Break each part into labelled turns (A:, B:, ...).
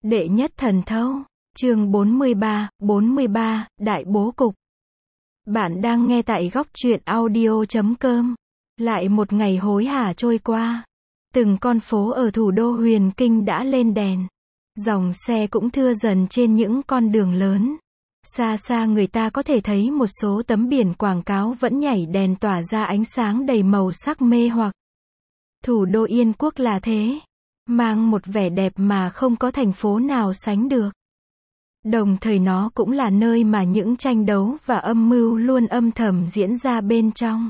A: Đệ nhất thần thâu, chương 43, Đại bố cục. Bạn đang nghe tại góc truyện audio.com. Lại một ngày hối hả trôi qua. Từng con phố ở thủ đô Huyền Kinh đã lên đèn. Dòng xe cũng thưa dần trên những con đường lớn. Xa xa người ta có thể thấy một số tấm biển quảng cáo vẫn nhảy đèn tỏa ra ánh sáng đầy màu sắc mê hoặc. Thủ đô Yên Quốc là thế. Mang một vẻ đẹp mà không có thành phố nào sánh được. Đồng thời nó cũng là nơi mà những tranh đấu và âm mưu luôn âm thầm diễn ra bên trong.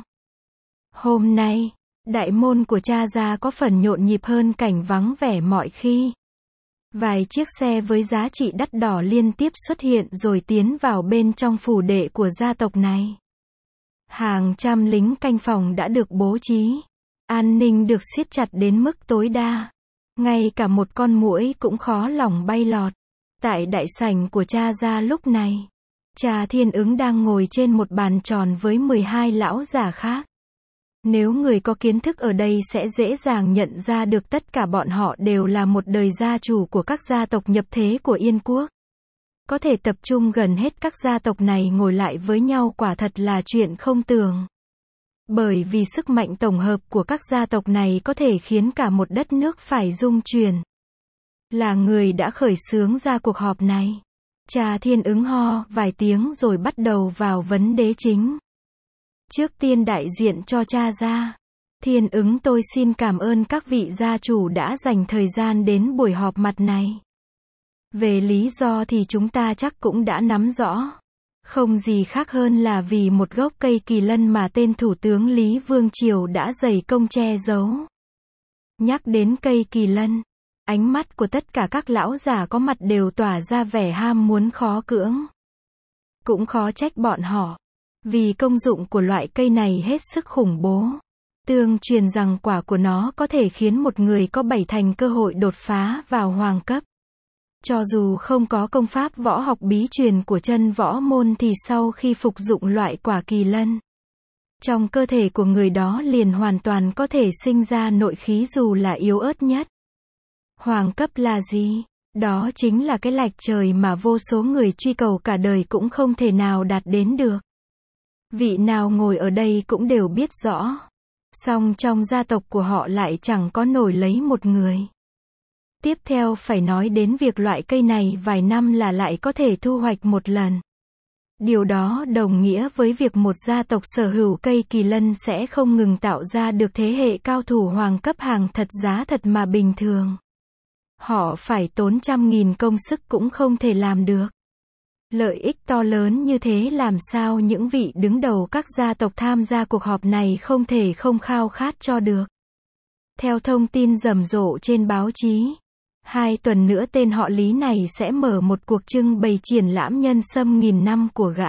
A: Hôm nay, đại môn của Cha Gia có phần nhộn nhịp hơn cảnh vắng vẻ mọi khi. Vài chiếc xe với giá trị đắt đỏ liên tiếp xuất hiện rồi tiến vào bên trong phủ đệ của gia tộc này. Hàng trăm lính canh phòng đã được bố trí. An ninh được siết chặt đến mức tối đa. Ngay cả một con muỗi cũng khó lòng bay lọt. Tại đại sảnh của Cha Gia lúc này, Cha Thiên Ứng đang ngồi trên một bàn tròn với 12 lão già khác. Nếu người có kiến thức ở đây sẽ dễ dàng nhận ra được tất cả bọn họ đều là một đời gia chủ của các gia tộc nhập thế của Yên Quốc. Có thể tập trung gần hết các gia tộc này ngồi lại với nhau quả thật là chuyện không tưởng. Bởi vì sức mạnh tổng hợp của các gia tộc này có thể khiến cả một đất nước phải rung chuyển. Là người đã khởi xướng ra cuộc họp này. Cha Thiên Ứng ho vài tiếng rồi bắt đầu vào vấn đề chính. Trước tiên đại diện cho Cha Gia. Thiên Ứng tôi xin cảm ơn các vị gia chủ đã dành thời gian đến buổi họp mặt này. Về lý do thì chúng ta chắc cũng đã nắm rõ. Không gì khác hơn là vì một gốc cây kỳ lân mà tên Thủ tướng Lý Vương Triều đã dày công che giấu. Nhắc đến cây kỳ lân, ánh mắt của tất cả các lão già có mặt đều tỏa ra vẻ ham muốn khó cưỡng. Cũng khó trách bọn họ. Vì công dụng của loại cây này hết sức khủng bố. Tương truyền rằng quả của nó có thể khiến một người có 7 thành cơ hội đột phá vào hoàng cấp. Cho dù không có công pháp võ học bí truyền của chân võ môn thì sau khi phục dụng loại quả kỳ lân, trong cơ thể của người đó liền hoàn toàn có thể sinh ra nội khí dù là yếu ớt nhất. Hoàng cấp là gì? Đó chính là cái lạch trời mà vô số người truy cầu cả đời cũng không thể nào đạt đến được. Vị nào ngồi ở đây cũng đều biết rõ. Song trong gia tộc của họ lại chẳng có nổi lấy một người. Tiếp theo phải nói đến việc loại cây này vài năm là lại có thể thu hoạch một lần. Điều đó đồng nghĩa với việc một gia tộc sở hữu cây kỳ lân sẽ không ngừng tạo ra được thế hệ cao thủ hoàng cấp hàng thật giá thật mà bình thường. Họ phải tốn trăm nghìn công sức cũng không thể làm được. Lợi ích to lớn như thế làm sao những vị đứng đầu các gia tộc tham gia cuộc họp này không thể không khao khát cho được. Theo thông tin rầm rộ trên báo chí, 2 tuần nữa tên họ Lý này sẽ mở một cuộc trưng bày triển lãm nhân sâm nghìn năm của gã.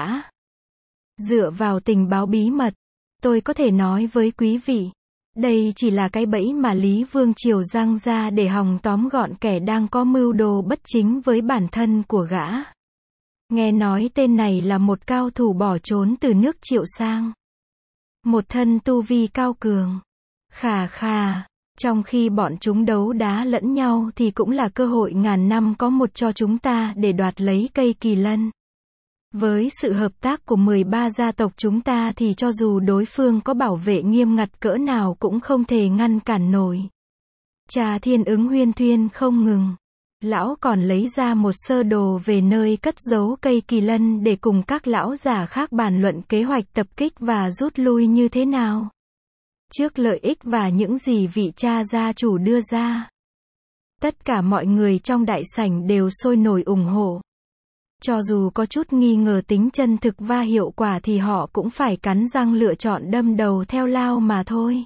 A: Dựa vào tình báo bí mật, tôi có thể nói với quý vị, đây chỉ là cái bẫy mà Lý Vương Triều giăng ra để hòng tóm gọn kẻ đang có mưu đồ bất chính với bản thân của gã. Nghe nói tên này là một cao thủ bỏ trốn từ nước Triệu sang. Một thân tu vi cao cường. Khà khà, trong khi bọn chúng đấu đá lẫn nhau thì cũng là cơ hội ngàn năm có một cho chúng ta để đoạt lấy cây kỳ lân. Với sự hợp tác của 13 gia tộc chúng ta thì cho dù đối phương có bảo vệ nghiêm ngặt cỡ nào cũng không thể ngăn cản nổi. Cha Thiên Ứng huyên thuyên không ngừng. Lão còn lấy ra một sơ đồ về nơi cất giấu cây kỳ lân để cùng các lão già khác bàn luận kế hoạch tập kích và rút lui như thế nào. Trước lợi ích và những gì vị cha gia chủ đưa ra, tất cả mọi người trong đại sảnh đều sôi nổi ủng hộ. Cho dù có chút nghi ngờ tính chân thực và hiệu quả thì họ cũng phải cắn răng lựa chọn đâm đầu theo lao mà thôi.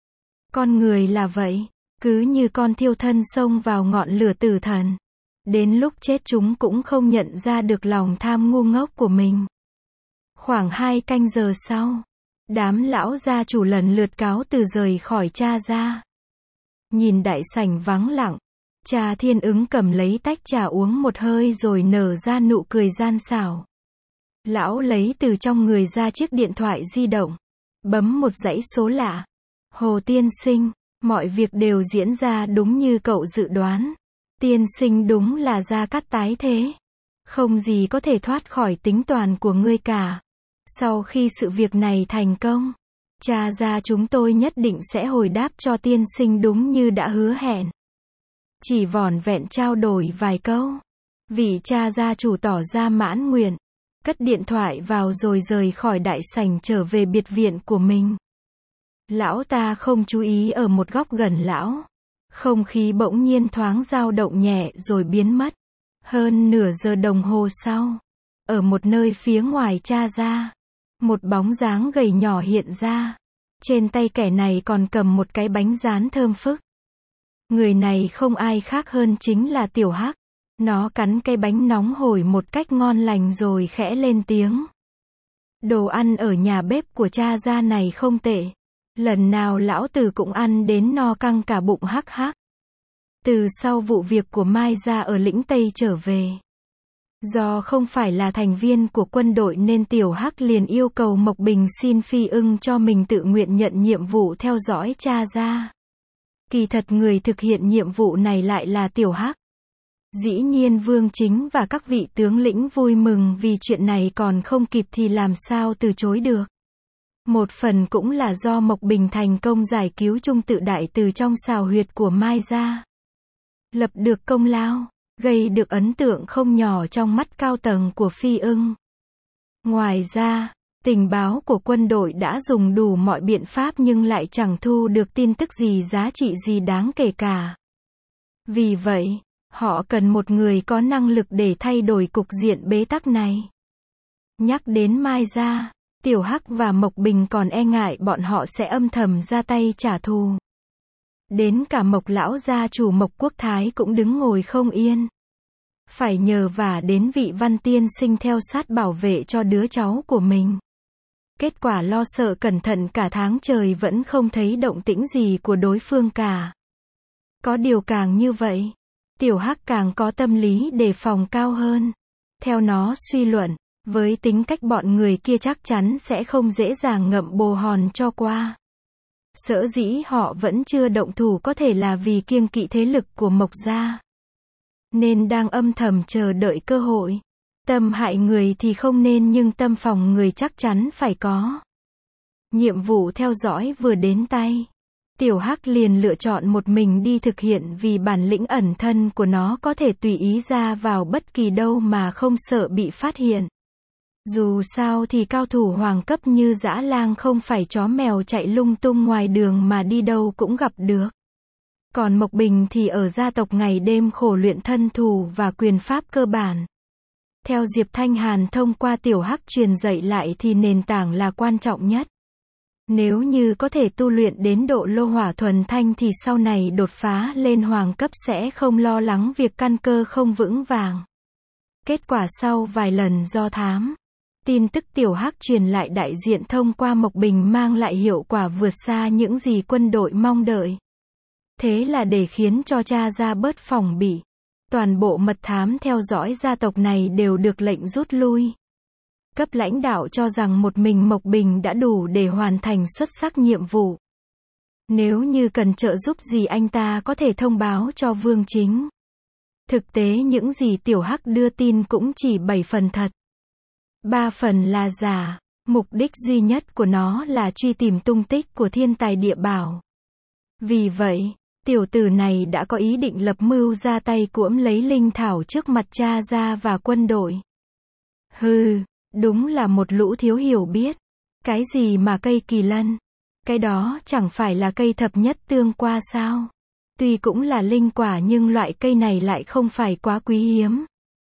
A: Con người là vậy. Cứ như con thiêu thân xông vào ngọn lửa tử thần. Đến lúc chết chúng cũng không nhận ra được lòng tham ngu ngốc của mình. Khoảng 2 canh giờ sau, đám lão gia chủ lần lượt cáo từ rời khỏi Cha Gia. Nhìn đại sảnh vắng lặng, Cha Thiên Ứng cầm lấy tách trà uống một hơi rồi nở ra nụ cười gian xảo. Lão lấy từ trong người ra chiếc điện thoại di động, bấm một dãy số lạ. Hồ tiên sinh. Mọi việc đều diễn ra đúng như cậu dự đoán. Tiên sinh đúng là Gia Cát tái thế. Không gì có thể thoát khỏi tính toán của ngươi cả. Sau khi sự việc này thành công, cha gia chúng tôi nhất định sẽ hồi đáp cho tiên sinh đúng như đã hứa hẹn. Chỉ vỏn vẹn trao đổi vài câu, vị cha gia chủ tỏ ra mãn nguyện, cất điện thoại vào rồi rời khỏi đại sảnh trở về biệt viện của mình. Lão ta không chú ý ở một góc gần lão. Không khí bỗng nhiên thoáng dao động nhẹ rồi biến mất. Hơn nửa giờ đồng hồ sau, ở một nơi phía ngoài cha gia, một bóng dáng gầy nhỏ hiện ra. Trên tay kẻ này còn cầm một cái bánh rán thơm phức. Người này không ai khác hơn chính là Tiểu Hắc. Nó cắn cái bánh nóng hổi một cách ngon lành rồi khẽ lên tiếng. Đồ ăn ở nhà bếp của cha gia này không tệ. Lần nào lão tử cũng ăn đến no căng cả bụng hắc hắc. Từ sau vụ việc của Mai gia ở lĩnh Tây trở về, do không phải là thành viên của quân đội nên Tiểu Hắc liền yêu cầu Mộc Bình xin Phi Ưng cho mình tự nguyện nhận nhiệm vụ theo dõi cha gia. Kỳ thật người thực hiện nhiệm vụ này lại là Tiểu Hắc. Dĩ nhiên Vương Chính và các vị tướng lĩnh vui mừng vì chuyện này còn không kịp thì làm sao từ chối được. Một phần cũng là do Mộc Bình thành công giải cứu Trung Tự Đại từ trong sào huyệt của Mai gia. Lập được công lao, gây được ấn tượng không nhỏ trong mắt cao tầng của Phi Ưng. Ngoài ra, tình báo của quân đội đã dùng đủ mọi biện pháp nhưng lại chẳng thu được tin tức gì giá trị gì đáng kể cả. Vì vậy, họ cần một người có năng lực để thay đổi cục diện bế tắc này. Nhắc đến Mai gia, Tiểu Hắc và Mộc Bình còn e ngại bọn họ sẽ âm thầm ra tay trả thù. Đến cả Mộc lão gia chủ Mộc Quốc Thái cũng đứng ngồi không yên. Phải nhờ vả đến vị Văn tiên sinh theo sát bảo vệ cho đứa cháu của mình. Kết quả lo sợ cẩn thận cả tháng trời vẫn không thấy động tĩnh gì của đối phương cả. Có điều càng như vậy, Tiểu Hắc càng có tâm lý đề phòng cao hơn. Theo nó suy luận, với tính cách bọn người kia chắc chắn sẽ không dễ dàng ngậm bồ hòn cho qua. Sở dĩ họ vẫn chưa động thủ có thể là vì kiêng kỵ thế lực của Mộc gia. Nên đang âm thầm chờ đợi cơ hội. Tâm hại người thì không nên nhưng tâm phòng người chắc chắn phải có. Nhiệm vụ theo dõi vừa đến tay, Tiểu Hắc liền lựa chọn một mình đi thực hiện vì bản lĩnh ẩn thân của nó có thể tùy ý ra vào bất kỳ đâu mà không sợ bị phát hiện. Dù sao thì cao thủ hoàng cấp như Dã Lang không phải chó mèo chạy lung tung ngoài đường mà đi đâu cũng gặp được. Còn Mộc Bình thì ở gia tộc ngày đêm khổ luyện thân thủ và quyền pháp cơ bản. Theo Diệp Thanh Hàn thông qua Tiểu Hắc truyền dạy lại thì nền tảng là quan trọng nhất. Nếu như có thể tu luyện đến độ lô hỏa thuần thanh thì sau này đột phá lên hoàng cấp sẽ không lo lắng việc căn cơ không vững vàng. Kết quả sau vài lần do thám, tin tức Tiểu Hắc truyền lại đại diện thông qua Mộc Bình mang lại hiệu quả vượt xa những gì quân đội mong đợi. Thế là để khiến cho cha gia bớt phòng bị, toàn bộ mật thám theo dõi gia tộc này đều được lệnh rút lui. Cấp lãnh đạo cho rằng một mình Mộc Bình đã đủ để hoàn thành xuất sắc nhiệm vụ. Nếu như cần trợ giúp gì anh ta có thể thông báo cho Vương Chính. Thực tế những gì Tiểu Hắc đưa tin cũng chỉ 7 phần thật. 3 phần là giả, mục đích duy nhất của nó là truy tìm tung tích của thiên tài địa bảo. Vì vậy, tiểu tử này đã có ý định lập mưu ra tay cuỗm lấy linh thảo trước mặt cha gia và quân đội. Hừ, đúng là một lũ thiếu hiểu biết. Cái gì mà cây kỳ lân? Cái đó chẳng phải là cây thập nhất tương qua sao? Tuy cũng là linh quả nhưng loại cây này lại không phải quá quý hiếm.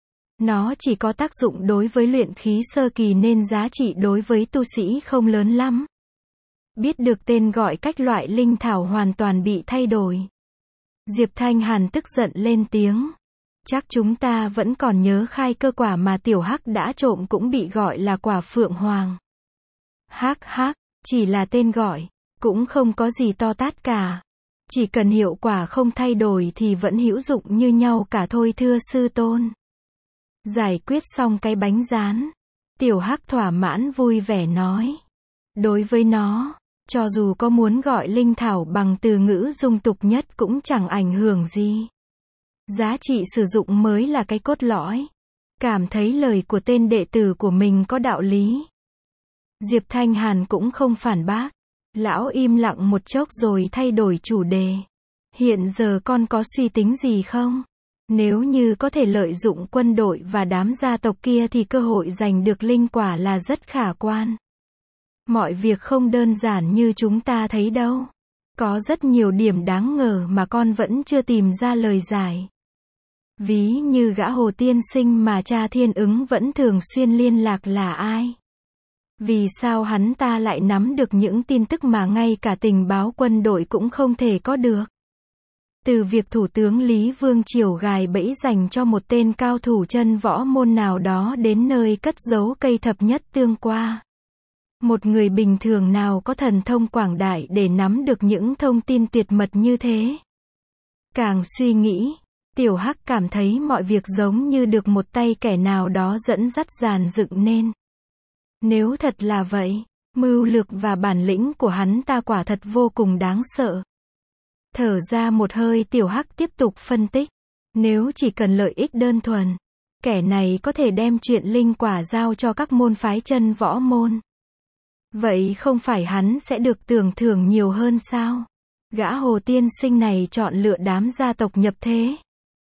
A: Nó chỉ có tác dụng đối với luyện khí sơ kỳ nên giá trị đối với tu sĩ không lớn lắm. Biết được tên gọi cách loại linh thảo hoàn toàn bị thay đổi. Diệp Thanh Hàn tức giận lên tiếng. Chắc chúng ta vẫn còn nhớ khai cơ quả mà Tiểu Hắc đã trộm cũng bị gọi là quả Phượng Hoàng. Hắc hắc, chỉ là tên gọi, cũng không có gì to tát cả. Chỉ cần hiệu quả không thay đổi thì vẫn hữu dụng như nhau cả thôi thưa sư tôn. Giải quyết xong cái bánh rán, Tiểu Hắc thỏa mãn vui vẻ nói. Đối với nó, cho dù có muốn gọi linh thảo bằng từ ngữ dung tục nhất cũng chẳng ảnh hưởng gì. Giá trị sử dụng mới là cái cốt lõi. Cảm thấy lời của tên đệ tử của mình có đạo lý. Diệp Thanh Hàn cũng không phản bác. Lão im lặng một chốc rồi thay đổi chủ đề. Hiện giờ con có suy tính gì không? Nếu như có thể lợi dụng quân đội và đám gia tộc kia thì cơ hội giành được linh quả là rất khả quan. Mọi việc không đơn giản như chúng ta thấy đâu. Có rất nhiều điểm đáng ngờ mà con vẫn chưa tìm ra lời giải. Ví như gã Hồ tiên sinh mà cha Thiên Ứng vẫn thường xuyên liên lạc là ai? Vì sao hắn ta lại nắm được những tin tức mà ngay cả tình báo quân đội cũng không thể có được? Từ việc Thủ tướng Lý Vương Triều gài bẫy dành cho một tên cao thủ chân võ môn nào đó đến nơi cất giấu cây thập nhất tương qua. Một người bình thường nào có thần thông quảng đại để nắm được những thông tin tuyệt mật như thế? Càng suy nghĩ, Tiểu Hắc cảm thấy mọi việc giống như được một tay kẻ nào đó dẫn dắt dàn dựng nên. Nếu thật là vậy, mưu lược và bản lĩnh của hắn ta quả thật vô cùng đáng sợ. Thở ra một hơi, Tiểu Hắc tiếp tục phân tích. Nếu chỉ cần lợi ích đơn thuần, kẻ này có thể đem chuyện linh quả giao cho các môn phái chân võ môn. Vậy không phải hắn sẽ được tưởng thưởng nhiều hơn sao? Gã Hồ tiên sinh này chọn lựa đám gia tộc nhập thế.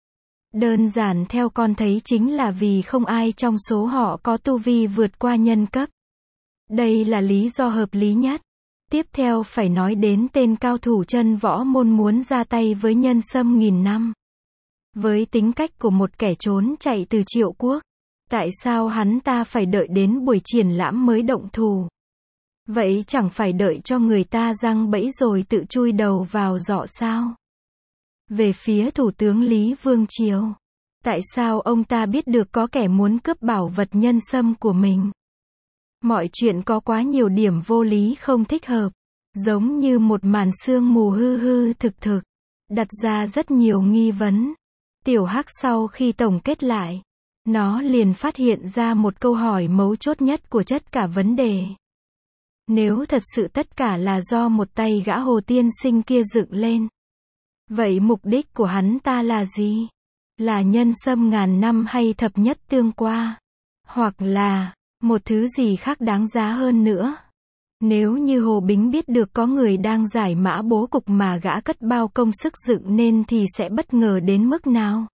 A: Đơn giản theo con thấy chính là vì không ai trong số họ có tu vi vượt qua nhân cấp. Đây là lý do hợp lý nhất. Tiếp theo phải nói đến tên cao thủ chân võ môn muốn ra tay với Nhân Sâm nghìn năm. Với tính cách của một kẻ trốn chạy từ Triệu Quốc, tại sao hắn ta phải đợi đến buổi triển lãm mới động thủ? Vậy chẳng phải đợi cho người ta giăng bẫy rồi tự chui đầu vào giọ sao? Về phía Thủ tướng Lý Vương Triều, tại sao ông ta biết được có kẻ muốn cướp bảo vật Nhân Sâm của mình? Mọi chuyện có quá nhiều điểm vô lý không thích hợp, giống như một màn sương mù hư hư thực thực, đặt ra rất nhiều nghi vấn. Tiểu Hắc sau khi tổng kết lại, nó liền phát hiện ra một câu hỏi mấu chốt nhất của tất cả vấn đề. Nếu thật sự tất cả là do một tay gã Hồ tiên sinh kia dựng lên, vậy mục đích của hắn ta là gì? Là Nhân Sâm ngàn năm hay thập nhất tương qua? Hoặc là một thứ gì khác đáng giá hơn nữa? Nếu như Hồ Bính biết được có người đang giải mã bố cục mà gã cất bao công sức dựng nên thì sẽ bất ngờ đến mức nào?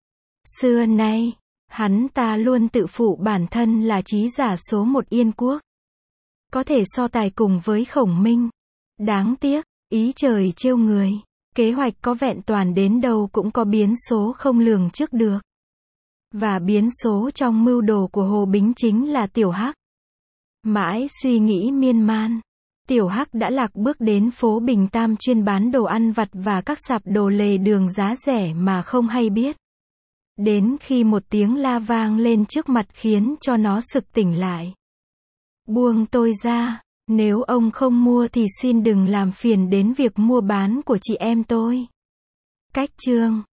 A: Xưa nay, hắn ta luôn tự phụ bản thân là trí giả số một Yên Quốc. Có thể so tài cùng với Khổng Minh. Đáng tiếc, ý trời trêu người. Kế hoạch có vẹn toàn đến đâu cũng có biến số không lường trước được. Và biến số trong mưu đồ của Hồ Bính chính là Tiểu Hắc. Mãi suy nghĩ miên man, Tiểu Hắc đã lạc bước đến phố Bình Tam chuyên bán đồ ăn vặt và các sạp đồ lề đường giá rẻ mà không hay biết. Đến khi một tiếng la vang lên trước mặt khiến cho nó sực tỉnh lại. Buông tôi ra, nếu ông không mua thì xin đừng làm phiền đến việc mua bán của chị em tôi. Cách chương